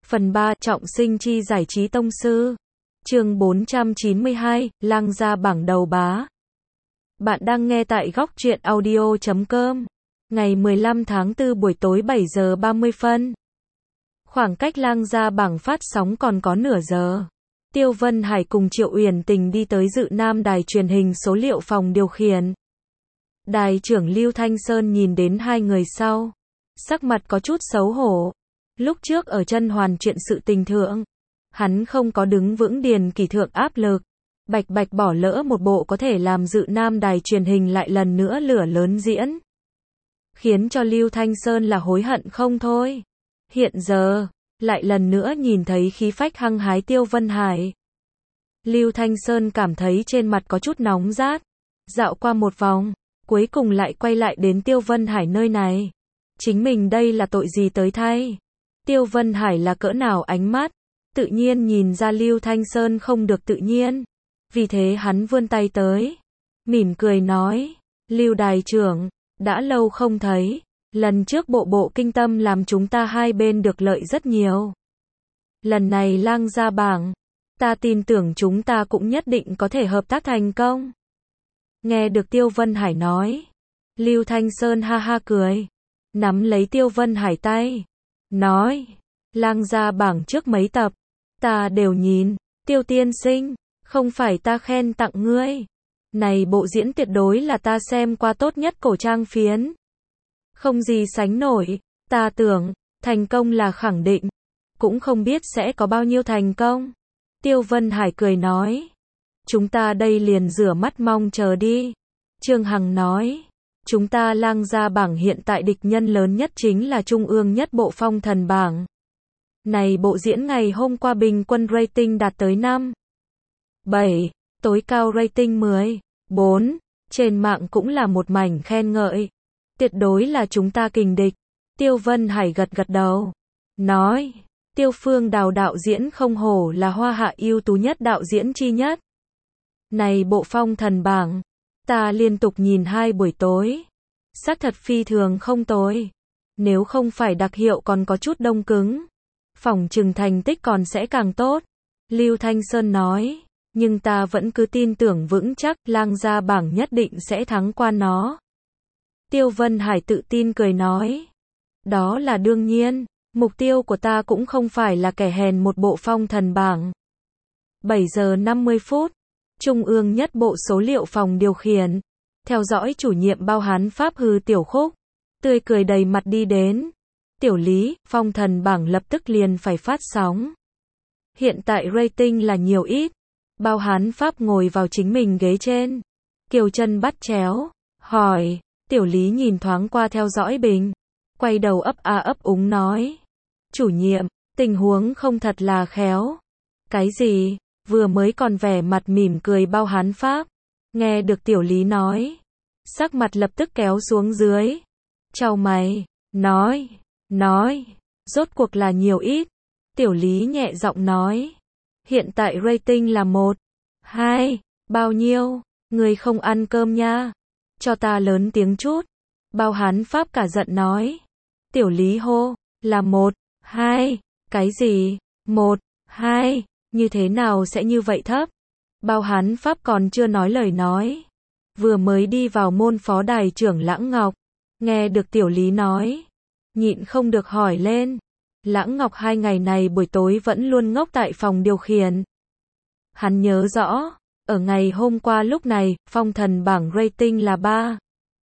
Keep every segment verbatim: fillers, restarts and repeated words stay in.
Phần ba, trọng sinh chi giải trí tông sư. Chương bốn trăm chín mươi hai, lang gia bảng đầu bá. Bạn đang nghe tại góc truyện audio chấm com. Ngày mười lăm tháng tư buổi tối bảy giờ ba mươi phân. Khoảng cách lang gia bảng phát sóng còn có nửa giờ. Tiêu Vân Hải cùng Triệu Uyển Tình đi tới Dự Nam đài truyền hình số liệu phòng điều khiển. Đài trưởng Lưu Thanh Sơn nhìn đến hai người sau, sắc mặt có chút xấu hổ. Lúc trước ở Chân Hoàn chuyện sự tình thượng, hắn không có đứng vững điền kỷ thượng áp lực, bạch bạch bỏ lỡ một bộ có thể làm Dự Nam đài truyền hình lại lần nữa lửa lớn diễn, khiến cho Lưu Thanh Sơn là hối hận không thôi. Hiện giờ, lại lần nữa nhìn thấy khí phách hăng hái Tiêu Vân Hải, Lưu Thanh Sơn cảm thấy trên mặt có chút nóng rát. Dạo qua một vòng, cuối cùng lại quay lại đến Tiêu Vân Hải nơi này. Chính mình đây là tội gì tới thay? Tiêu Vân Hải là cỡ nào ánh mắt, tự nhiên nhìn ra Lưu Thanh Sơn không được tự nhiên. Vì thế hắn vươn tay tới, mỉm cười nói, Lưu đài trưởng, đã lâu không thấy, lần trước bộ bộ kinh tâm làm chúng ta hai bên được lợi rất nhiều. Lần này lang gia bảng, ta tin tưởng chúng ta cũng nhất định có thể hợp tác thành công. Nghe được Tiêu Vân Hải nói, Lưu Thanh Sơn ha ha cười, nắm lấy Tiêu Vân Hải tay, nói, lang gia bảng trước mấy tập, ta đều nhìn, Tiêu tiên sinh, không phải ta khen tặng ngươi. Này bộ diễn tuyệt đối là ta xem qua tốt nhất cổ trang phiến. Không gì sánh nổi, ta tưởng, thành công là khẳng định, cũng không biết sẽ có bao nhiêu thành công. Tiêu Vân Hải cười nói, chúng ta đây liền rửa mắt mong chờ đi. Trương Hằng nói, chúng ta lang gia bảng hiện tại địch nhân lớn nhất chính là trung ương nhất bộ phong thần bảng. Này bộ diễn ngày hôm qua bình quân rating đạt tới năm bảy, tối cao rating mười bốn, trên mạng cũng là một mảnh khen ngợi. Tuyệt đối là chúng ta kình địch. Tiêu Vân Hải gật gật đầu, nói, Tiêu Phương Đào đạo diễn không hổ là hoa hạ ưu tú nhất đạo diễn chi nhất. Này bộ phong thần bảng, ta liên tục nhìn hai buổi tối, xác thật phi thường không tồi. Nếu không phải đặc hiệu còn có chút đông cứng, phỏng chừng thành tích còn sẽ càng tốt. Lưu Thanh Sơn nói, nhưng ta vẫn cứ tin tưởng vững chắc lang gia bảng nhất định sẽ thắng qua nó. Tiêu Vân Hải tự tin cười nói, đó là đương nhiên, mục tiêu của ta cũng không phải là kẻ hèn một bộ phong thần bảng. bảy giờ năm mươi phút, Trung ương nhất bộ số liệu phòng điều khiển, theo dõi chủ nhiệm Bao Hán Pháp Hư Tiểu Khúc, tươi cười đầy mặt đi đến. Tiểu Lý, phong thần bảng lập tức liền phải phát sóng. Hiện tại rating là nhiều ít. Bao Hán Pháp ngồi vào chính mình ghế trên, kiều chân bắt chéo, hỏi. Tiểu Lý nhìn thoáng qua theo dõi bình, quay đầu ấp a ấp úng nói, chủ nhiệm, tình huống không thật là khéo. Cái gì? Vừa mới còn vẻ mặt mỉm cười Bao Hán Pháp, nghe được Tiểu Lý nói, sắc mặt lập tức kéo xuống dưới, chau mày, nói, nói, rốt cuộc là nhiều ít. Tiểu Lý nhẹ giọng nói, hiện tại rating là một, hai, bao nhiêu, người không ăn cơm nha, cho ta lớn tiếng chút. Bao Hán Pháp cả giận nói. Tiểu Lý hô, là một, hai, cái gì, một, hai, như thế nào sẽ như vậy thấp? Bao Hán Pháp còn chưa nói lời nói, vừa mới đi vào môn phó đài trưởng Lãng Ngọc, nghe được Tiểu Lý nói, nhịn không được hỏi lên. Lãng Ngọc hai ngày này buổi tối vẫn luôn ngốc tại phòng điều khiển. Hắn nhớ rõ, ở ngày hôm qua lúc này, phong thần bảng rating là ba,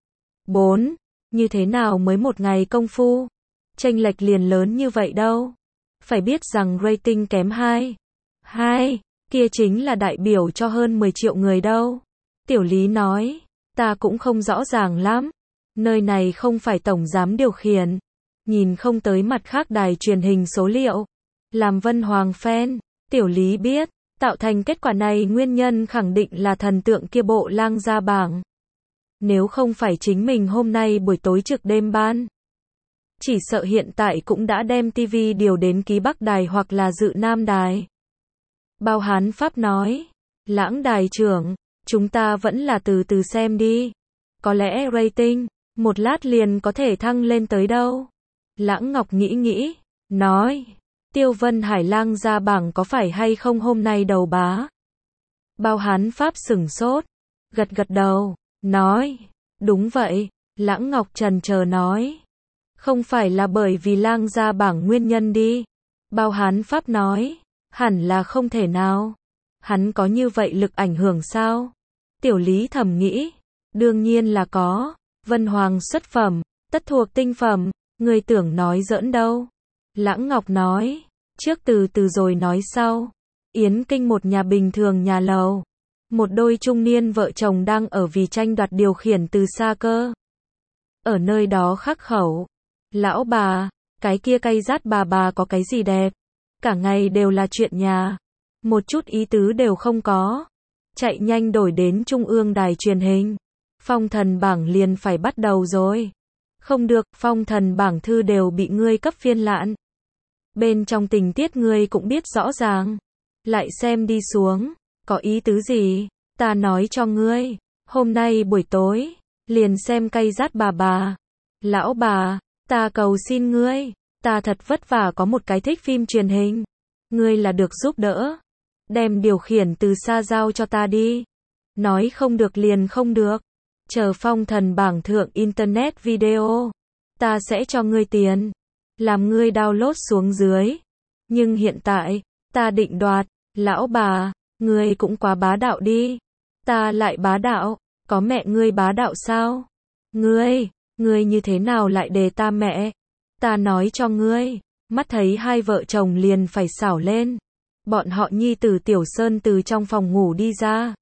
bốn, như thế nào mới một ngày công phu, chênh lệch liền lớn như vậy đâu. Phải biết rằng rating kém hai, hai, kia chính là đại biểu cho hơn mười triệu người đâu. Tiểu Lý nói, ta cũng không rõ ràng lắm, nơi này không phải tổng giám điều khiển, nhìn không tới mặt khác đài truyền hình số liệu. Làm Vân Hoàng fan, Tiểu Lý biết, tạo thành kết quả này nguyên nhân khẳng định là thần tượng kia bộ lang gia bảng. Nếu không phải chính mình hôm nay buổi tối trực đêm ban, chỉ sợ hiện tại cũng đã đem tivi điều đến ký Bắc đài hoặc là Dự Nam đài. Bao Hán Pháp nói, Lãng đài trưởng, chúng ta vẫn là từ từ xem đi. Có lẽ rating, một lát liền có thể thăng lên tới đâu. Lãng Ngọc nghĩ nghĩ, nói, Tiêu Vân Hải lang ra bảng có phải hay không hôm nay đầu bá? Bao Hán Pháp sửng sốt, gật gật đầu, nói, đúng vậy. Lãng Ngọc trần chờ nói, không phải là bởi vì lang ra bảng nguyên nhân đi. Bao Hán Pháp nói, hẳn là không thể nào. Hắn có như vậy lực ảnh hưởng sao? Tiểu Lý thầm nghĩ, đương nhiên là có. Vân Hoàng xuất phẩm, tất thuộc tinh phẩm, người tưởng nói giỡn đâu. Lãng Ngọc nói, trước từ từ rồi nói sau. Yến Kinh một nhà bình thường nhà lầu. Một đôi trung niên vợ chồng đang ở vì tranh đoạt điều khiển từ xa cơ. Ở nơi đó khắc khẩu. Lão bà, cái kia cây rát bà bà có cái gì đẹp? Cả ngày đều là chuyện nhà. Một chút ý tứ đều không có. Chạy nhanh đổi đến Trung ương đài truyền hình. Phong thần bảng liền phải bắt đầu rồi. Không được, phong thần bảng thư đều bị ngươi cấp phiên lạn. Bên trong tình tiết ngươi cũng biết rõ ràng. Lại xem đi xuống, có ý tứ gì? Ta nói cho ngươi, hôm nay buổi tối, liền xem cây rát bà bà. Lão bà, ta cầu xin ngươi, ta thật vất vả có một cái thích phim truyền hình. Ngươi là được giúp đỡ. Đem điều khiển từ xa giao cho ta đi. Nói không được liền không được. Chờ phong thần bảng thượng internet video. Ta sẽ cho ngươi tiền. Làm ngươi download xuống dưới. Nhưng hiện tại, ta định đoạt. Lão bà, ngươi cũng quá bá đạo đi. Ta lại bá đạo. Có mẹ ngươi bá đạo sao? Ngươi, ngươi như thế nào lại đề ta mẹ? Ta nói cho ngươi. Mắt thấy hai vợ chồng liền phải xảo lên. Bọn họ nhi tử Tiểu Sơn từ trong phòng ngủ đi ra.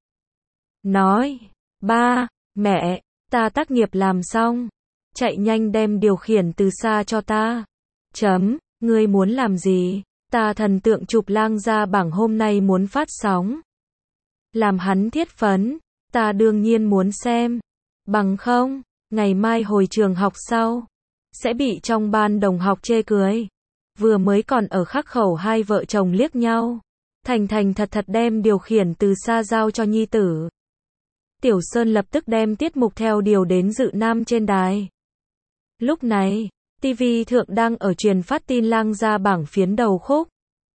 Nói, ba, mẹ, ta tác nghiệp làm xong. Chạy nhanh đem điều khiển từ xa cho ta. Chấm, ngươi muốn làm gì? Ta thần tượng chụp lang ra bảng hôm nay muốn phát sóng. Làm hắn thiết phấn, ta đương nhiên muốn xem. Bằng không, ngày mai hồi trường học sau, sẽ bị trong ban đồng học chê cười. Vừa mới còn ở khắc khẩu hai vợ chồng liếc nhau. Thành thành thật thật đem điều khiển từ xa giao cho nhi tử. Tiểu Sơn lập tức đem tiết mục theo điều đến dự nam trên đài. Lúc này, ti vi thượng đang ở truyền phát tin lang ra bảng phiến đầu khúc.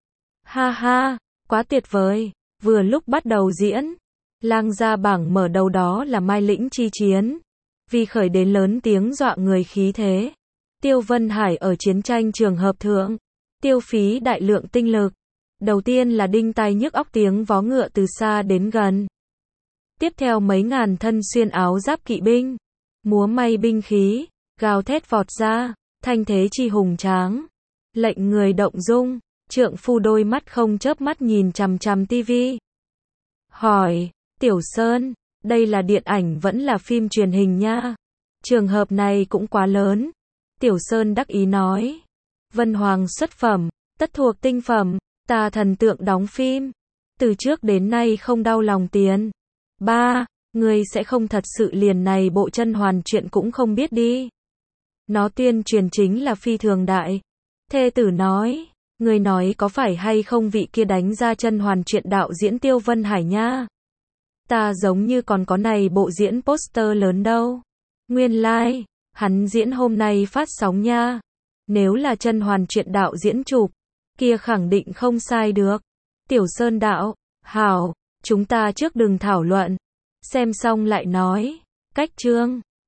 Ha ha, quá tuyệt vời. Vừa lúc bắt đầu diễn, lang ra bảng mở đầu đó là Mai Lĩnh chi chiến. Vì khởi đến lớn tiếng dọa người khí thế. Tiêu Vân Hải ở chiến tranh trường hợp thượng, tiêu phí đại lượng tinh lực. Đầu tiên là đinh tai nhức óc tiếng vó ngựa từ xa đến gần. Tiếp theo mấy ngàn thân xuyên áo giáp kỵ binh, múa may binh khí, gào thét vọt ra, thanh thế chi hùng tráng. Lệnh người động dung, trượng phu đôi mắt không chớp mắt nhìn chằm chằm tivi. Hỏi, Tiểu Sơn, đây là điện ảnh vẫn là phim truyền hình nha? Trường hợp này cũng quá lớn. Tiểu Sơn đắc ý nói, Vân Hoàng xuất phẩm, tất thuộc tinh phẩm, ta thần tượng đóng phim. Từ trước đến nay không đau lòng tiền. Ba, ngươi sẽ không thật sự liền này bộ chân hoàn chuyện cũng không biết đi. Nó tuyên truyền chính là phi thường đại. Thê tử nói, ngươi nói có phải hay không vị kia đánh ra chân hoàn chuyện đạo diễn Tiêu Vân Hải nha? Ta giống như còn có này bộ diễn poster lớn đâu. Nguyên lai, like, hắn diễn hôm nay phát sóng nha. Nếu là chân hoàn chuyện đạo diễn chụp, kia khẳng định không sai được. Tiểu Sơn đạo, hảo, chúng ta trước đừng thảo luận. Xem xong lại nói. Cách chương.